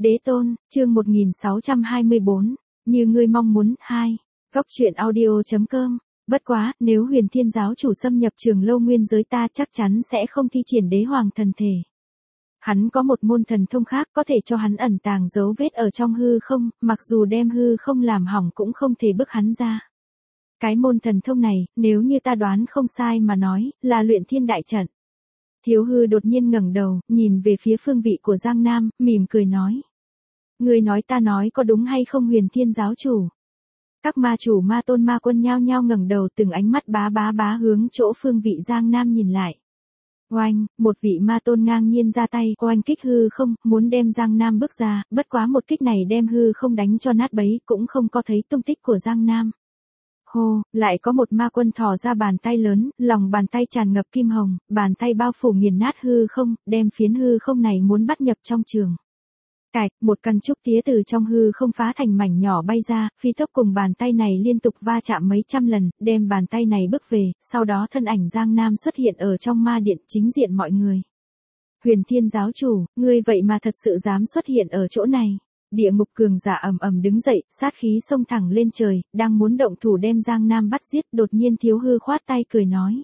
Đế tôn, chương 1624, như ngươi mong muốn, 2. Góc truyện audio.com. Bất quá, nếu Huyền Thiên giáo chủ xâm nhập Trường Lâu nguyên giới ta chắc chắn sẽ không thi triển đế hoàng thần thể. Hắn có một môn thần thông khác có thể cho hắn ẩn tàng dấu vết ở trong hư không, mặc dù đem hư không làm hỏng cũng không thể bức hắn ra. Cái môn thần thông này, nếu như ta đoán không sai mà nói, là luyện thiên đại trận. Thiếu hư đột nhiên ngẩng đầu, nhìn về phía phương vị của Giang Nam, mỉm cười nói. Ngươi nói ta nói có đúng hay không Huyền Thiên giáo chủ? Các ma chủ ma tôn ma quân nhao nhao ngẩng đầu từng ánh mắt bá hướng chỗ phương vị Giang Nam nhìn lại. Oanh, một vị ma tôn ngang nhiên ra tay, oanh kích hư không, muốn đem Giang Nam bước ra, bất quá một kích này đem hư không đánh cho nát bấy, cũng không có thấy tung tích của Giang Nam. Hô, lại có một ma quân thò ra bàn tay lớn, lòng bàn tay tràn ngập kim hồng, bàn tay bao phủ nghiền nát hư không, đem phiến hư không này muốn bắt nhập trong trường. Cạch, một căn trúc tía từ trong hư không phá thành mảnh nhỏ bay ra, phi tốc cùng bàn tay này liên tục va chạm mấy trăm lần, đem bàn tay này bước về, sau đó thân ảnh Giang Nam xuất hiện ở trong ma điện chính diện mọi người. Huyền Thiên giáo chủ, ngươi vậy mà thật sự dám xuất hiện ở chỗ này. Địa ngục cường giả ầm ầm đứng dậy, sát khí xông thẳng lên trời, đang muốn động thủ đem Giang Nam bắt giết, đột nhiên thiếu hư khoát tay cười nói.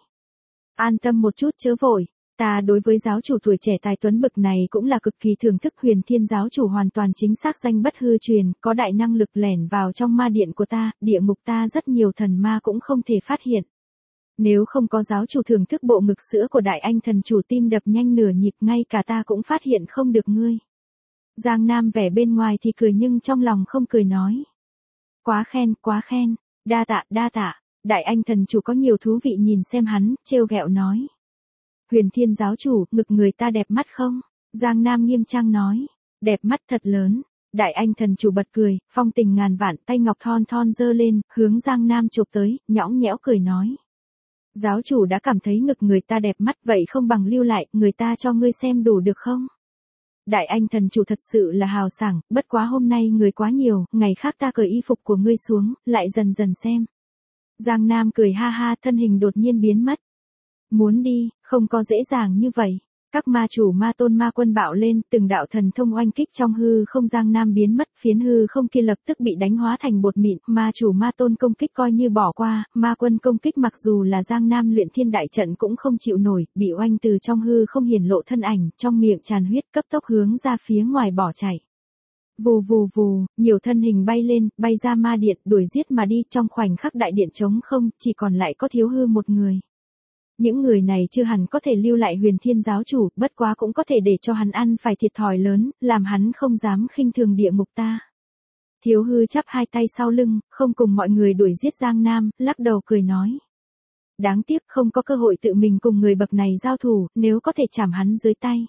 An tâm một chút chớ vội. Ta đối với giáo chủ tuổi trẻ tài tuấn bực này cũng là cực kỳ thưởng thức. Huyền Thiên giáo chủ hoàn toàn chính xác danh bất hư truyền, có đại năng lực lẻn vào trong ma điện của ta, địa ngục ta rất nhiều thần ma cũng không thể phát hiện. Nếu không có giáo chủ thưởng thức bộ ngực sữa của đại anh thần chủ tim đập nhanh nửa nhịp ngay cả ta cũng phát hiện không được ngươi. Giang Nam vẻ bên ngoài thì cười nhưng trong lòng không cười nói. Quá khen, đa tạ, đại anh thần chủ có nhiều thú vị nhìn xem hắn, trêu ghẹo nói. Huyền Thiên giáo chủ, ngực người ta đẹp mắt không? Giang Nam nghiêm trang nói. Đẹp mắt thật lớn. Đại anh thần chủ bật cười, phong tình ngàn vạn, tay ngọc thon thon giơ lên, hướng Giang Nam chụp tới, nhõng nhẽo cười nói. Giáo chủ đã cảm thấy ngực người ta đẹp mắt, vậy không bằng lưu lại, người ta cho ngươi xem đủ được không? Đại anh thần chủ thật sự là hào sảng, bất quá hôm nay người quá nhiều, ngày khác ta cởi y phục của ngươi xuống, lại dần dần xem. Giang Nam cười ha ha, thân hình đột nhiên biến mất. Muốn đi, không có dễ dàng như vậy. Các ma chủ ma tôn ma quân bạo lên, từng đạo thần thông oanh kích trong hư không. Giang Nam biến mất, phiến hư không kia lập tức bị đánh hóa thành bột mịn, ma chủ ma tôn công kích coi như bỏ qua, ma quân công kích mặc dù là Giang Nam luyện thiên đại trận cũng không chịu nổi, bị oanh từ trong hư không hiển lộ thân ảnh, trong miệng tràn huyết cấp tốc hướng ra phía ngoài bỏ chạy. Vù, nhiều thân hình bay lên, bay ra ma điện, đuổi giết mà đi, trong khoảnh khắc đại điện trống không, chỉ còn lại có thiếu hư một người. Những người này chưa hẳn có thể lưu lại Huyền Thiên giáo chủ, bất quá cũng có thể để cho hắn ăn phải thiệt thòi lớn, làm hắn không dám khinh thường địa ngục ta. Thiếu hư chắp hai tay sau lưng, không cùng mọi người đuổi giết Giang Nam, lắc đầu cười nói. Đáng tiếc không có cơ hội tự mình cùng người bậc này giao thủ, nếu có thể chảm hắn dưới tay.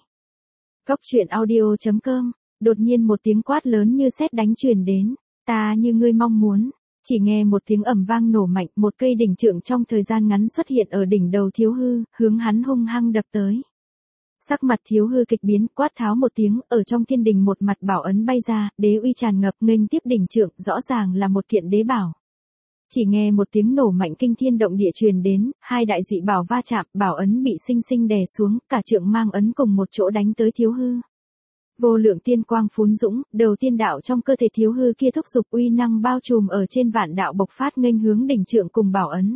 Góc truyện audio.com, đột nhiên một tiếng quát lớn như sét đánh truyền đến, ta như ngươi mong muốn. Chỉ nghe một tiếng ầm vang nổ mạnh, một cây đỉnh trượng trong thời gian ngắn xuất hiện ở đỉnh đầu thiếu hư, hướng hắn hung hăng đập tới. Sắc mặt thiếu hư kịch biến, quát tháo một tiếng, ở trong thiên đình một mặt bảo ấn bay ra, đế uy tràn ngập nghênh tiếp đỉnh trượng, rõ ràng là một kiện đế bảo. Chỉ nghe một tiếng nổ mạnh kinh thiên động địa truyền đến, hai đại dị bảo va chạm, bảo ấn bị sinh sinh đè xuống, cả trượng mang ấn cùng một chỗ đánh tới thiếu hư. Vô lượng tiên quang phún dũng, đầu tiên đạo trong cơ thể thiếu hư kia thúc giục uy năng bao trùm ở trên vạn đạo bộc phát nghênh hướng đỉnh trượng cùng bảo ấn.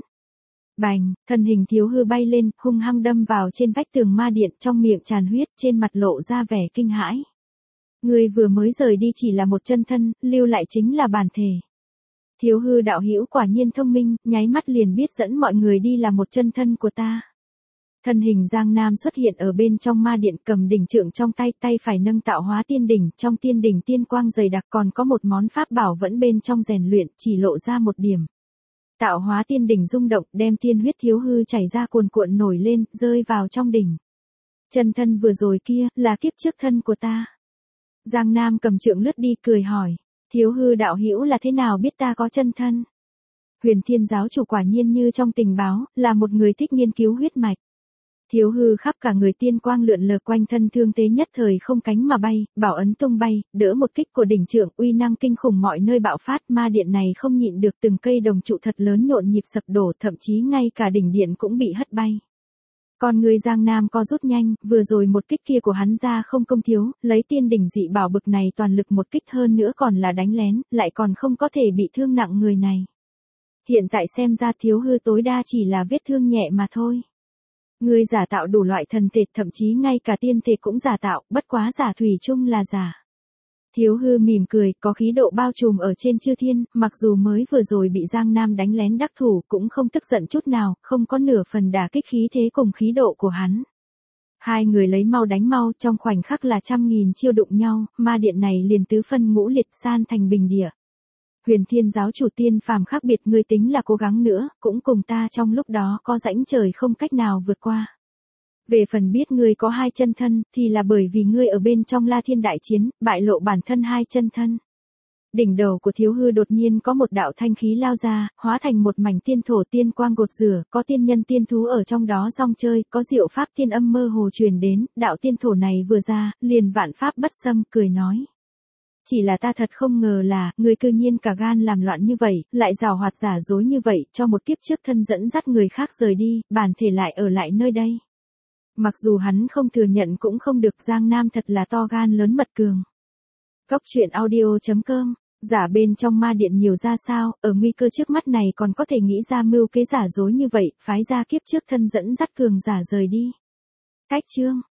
Bành, thân hình thiếu hư bay lên, hung hăng đâm vào trên vách tường ma điện, trong miệng tràn huyết, trên mặt lộ ra vẻ kinh hãi. Người vừa mới rời đi chỉ là một chân thân, lưu lại chính là bản thể. Thiếu hư đạo hữu quả nhiên thông minh, nháy mắt liền biết dẫn mọi người đi là một chân thân của ta. Thân hình Giang Nam xuất hiện ở bên trong ma điện, cầm đỉnh trượng trong tay, tay phải nâng tạo hóa tiên đỉnh, trong tiên đỉnh tiên quang dày đặc, còn có một món pháp bảo vẫn bên trong rèn luyện, chỉ lộ ra một điểm. Tạo hóa tiên đỉnh rung động, đem tiên huyết thiếu hư chảy ra cuồn cuộn nổi lên, rơi vào trong đỉnh. Chân thân vừa rồi kia, là kiếp trước thân của ta. Giang Nam cầm trượng lướt đi cười hỏi, thiếu hư đạo hữu là thế nào biết ta có chân thân? Huyền Thiên giáo chủ quả nhiên như trong tình báo, là một người thích nghiên cứu huyết mạch. Thiếu hư khắp cả người tiên quang lượn lờ quanh thân thương tế nhất thời không cánh mà bay, bảo ấn tung bay, đỡ một kích của đỉnh trượng, uy năng kinh khủng mọi nơi bạo phát, ma điện này không nhịn được từng cây đồng trụ thật lớn nhộn nhịp sập đổ, thậm chí ngay cả đỉnh điện cũng bị hất bay. Con người Giang Nam co rút nhanh, vừa rồi một kích kia của hắn ra không công thiếu, lấy tiên đỉnh dị bảo bực này toàn lực một kích hơn nữa còn là đánh lén, lại còn không có thể bị thương nặng người này. Hiện tại xem ra Thiếu Hư tối đa chỉ là vết thương nhẹ mà thôi. Ngươi giả tạo đủ loại thần thể, thậm chí ngay cả tiên thể cũng giả tạo, bất quá giả thủy chung là giả. Thiếu Hư mỉm cười, có khí độ bao trùm ở trên chư thiên, mặc dù mới vừa rồi bị Giang Nam đánh lén đắc thủ cũng không tức giận chút nào, không có nửa phần đả kích khí thế cùng khí độ của hắn. Hai người lấy mau đánh mau, trong khoảnh khắc là trăm nghìn chiêu đụng nhau, ma điện này liền tứ phân ngũ liệt san thành bình địa. Huyền Thiên giáo chủ tiên phàm khác biệt, ngươi tính là cố gắng nữa, cũng cùng ta trong lúc đó có rãnh trời không cách nào vượt qua. Về phần biết ngươi có hai chân thân, thì là bởi vì ngươi ở bên trong La Thiên đại chiến, bại lộ bản thân hai chân thân. Đỉnh đầu của Thiếu Hư đột nhiên có một đạo thanh khí lao ra, hóa thành một mảnh tiên thổ tiên quang gột rửa, có tiên nhân tiên thú ở trong đó rong chơi, có diệu pháp tiên âm mơ hồ truyền đến, đạo tiên thổ này vừa ra, liền vạn pháp bất xâm, cười nói. Chỉ là ta thật không ngờ là, ngươi cư nhiên cả gan làm loạn như vậy, lại giàu hoạt giả dối như vậy, cho một kiếp trước thân dẫn dắt người khác rời đi, bản thể lại ở lại nơi đây. Mặc dù hắn không thừa nhận cũng không được, Giang Nam thật là to gan lớn mật cường. Cốc truyện audio.com, giả bên trong ma điện nhiều ra sao, ở nguy cơ trước mắt này còn có thể nghĩ ra mưu kế giả dối như vậy, phái ra kiếp trước thân dẫn dắt cường giả rời đi. Cách chương.